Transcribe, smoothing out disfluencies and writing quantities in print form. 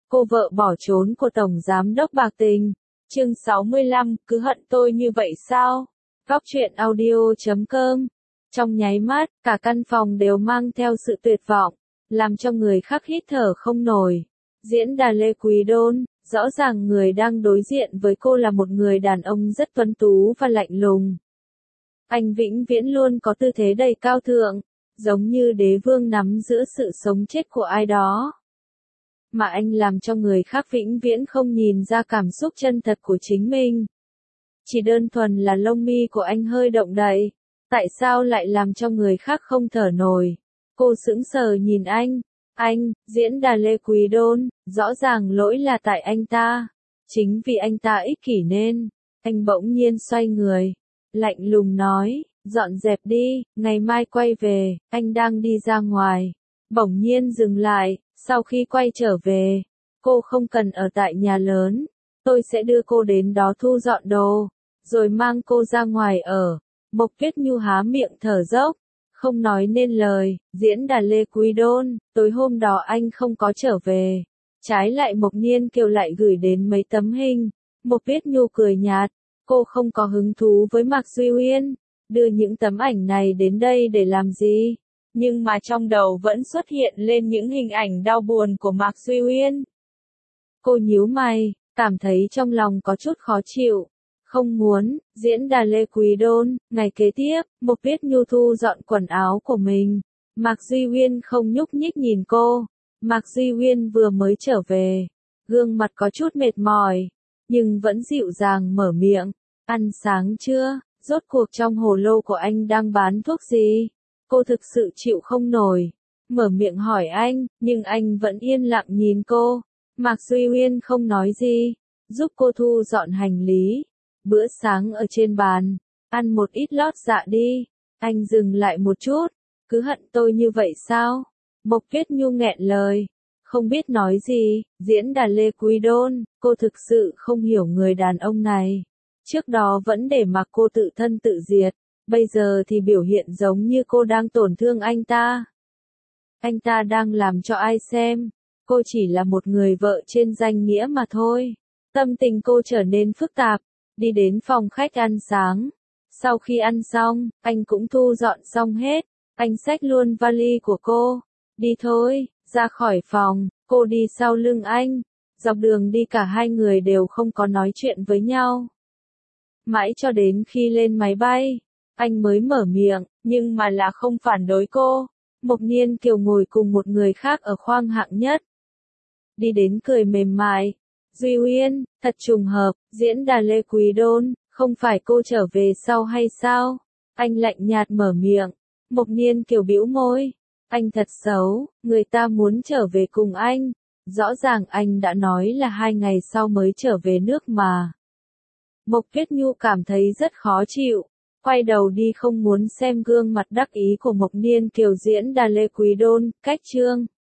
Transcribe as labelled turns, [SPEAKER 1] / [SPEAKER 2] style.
[SPEAKER 1] cô vợ bỏ trốn của Tổng Giám đốc bạc tình. Chương 65, cứ hận tôi như vậy sao? Góc truyện audio.com. Trong nháy mắt, cả căn phòng đều mang theo sự tuyệt vọng, làm cho người khác hít thở không nổi. Diễn đàn Lê Quý Đôn, rõ ràng người đang đối diện với cô là một người đàn ông rất tuấn tú và lạnh lùng. Anh vĩnh viễn luôn có tư thế đầy cao thượng, giống như đế vương nắm giữ sự sống chết của ai đó. Mà anh làm cho người khác vĩnh viễn không nhìn ra cảm xúc chân thật của chính mình. Chỉ đơn thuần là lông mi của anh hơi động đậy, tại sao lại làm cho người khác không thở nổi? Cô sững sờ nhìn anh, diễn đàn Lê Quý Đôn, rõ ràng lỗi là tại anh ta. Chính vì anh ta ích kỷ nên, anh bỗng nhiên xoay người, lạnh lùng nói, dọn dẹp đi, ngày mai quay về, anh đang đi ra ngoài. Bỗng nhiên dừng lại, sau khi quay trở về, cô không cần ở tại nhà lớn, tôi sẽ đưa cô đến đó thu dọn đồ, rồi mang cô ra ngoài ở. Mộc Tuyết Nhu há miệng thở dốc, không nói nên lời. Diễn đàn Lê Quý Đôn, tối hôm đó anh không có trở về, trái lại Mộc Niên Kiều lại gửi đến mấy tấm hình. Mộc Tuyết Nhu cười nhạt, cô không có hứng thú với Mạc Duy Uyên, đưa những tấm ảnh này đến đây để làm gì? Nhưng mà trong đầu vẫn xuất hiện lên những hình ảnh đau buồn của Mạc Duy Uyên. Cô nhíu mày, cảm thấy trong lòng có chút khó chịu. Không muốn, diễn đàn Lê Quý Đôn, ngày kế tiếp, Mộc Tuyết Nhu thu dọn quần áo của mình. Mạc Duy Uyên không nhúc nhích nhìn cô. Mạc Duy Uyên vừa mới trở về, gương mặt có chút mệt mỏi, nhưng vẫn dịu dàng mở miệng. Ăn sáng chưa? Rốt cuộc trong hồ lô của anh đang bán thuốc gì? Cô thực sự chịu không nổi, mở miệng hỏi anh, nhưng anh vẫn yên lặng nhìn cô. Mạc Duy Uyên không nói gì, giúp cô thu dọn hành lý. Bữa sáng ở trên bàn, ăn một ít lót dạ đi. Anh dừng lại một chút, cứ hận tôi như vậy sao? Mộc Tuyết Nhu nghẹn lời, không biết nói gì. Diễn đàn Lê Quý Đôn, cô thực sự không hiểu người đàn ông này. Trước đó vẫn để mặc cô tự thân tự diệt, bây giờ thì biểu hiện giống như cô đang tổn thương anh ta. Anh ta đang làm cho ai xem? Cô chỉ là một người vợ trên danh nghĩa mà thôi. Tâm tình cô trở nên phức tạp, đi đến phòng khách ăn sáng. Sau khi ăn xong, anh cũng thu dọn xong hết. Anh xách luôn vali của cô. Đi thôi, ra khỏi phòng, cô đi sau lưng anh. Dọc đường đi cả hai người đều không có nói chuyện với nhau. Mãi cho đến khi lên máy bay, anh mới mở miệng, nhưng mà là không phản đối cô. Mộc Niên Kiều ngồi cùng một người khác ở khoang hạng nhất. Đi đến cười mềm mại. Duy Uyên, thật trùng hợp, diễn đàn Lê Quý Đôn, không phải cô trở về sau hay sao? Anh lạnh nhạt mở miệng. Mộc Niên Kiều bĩu môi. Anh thật xấu, người ta muốn trở về cùng anh. Rõ ràng anh đã nói là 2 ngày sau mới trở về nước mà. Mộc Tuyết Nhu cảm thấy rất khó chịu, quay đầu đi không muốn xem gương mặt đắc ý của Mộc Niên Kiều. Diễn đàn Lê Quý Đôn, cách chương.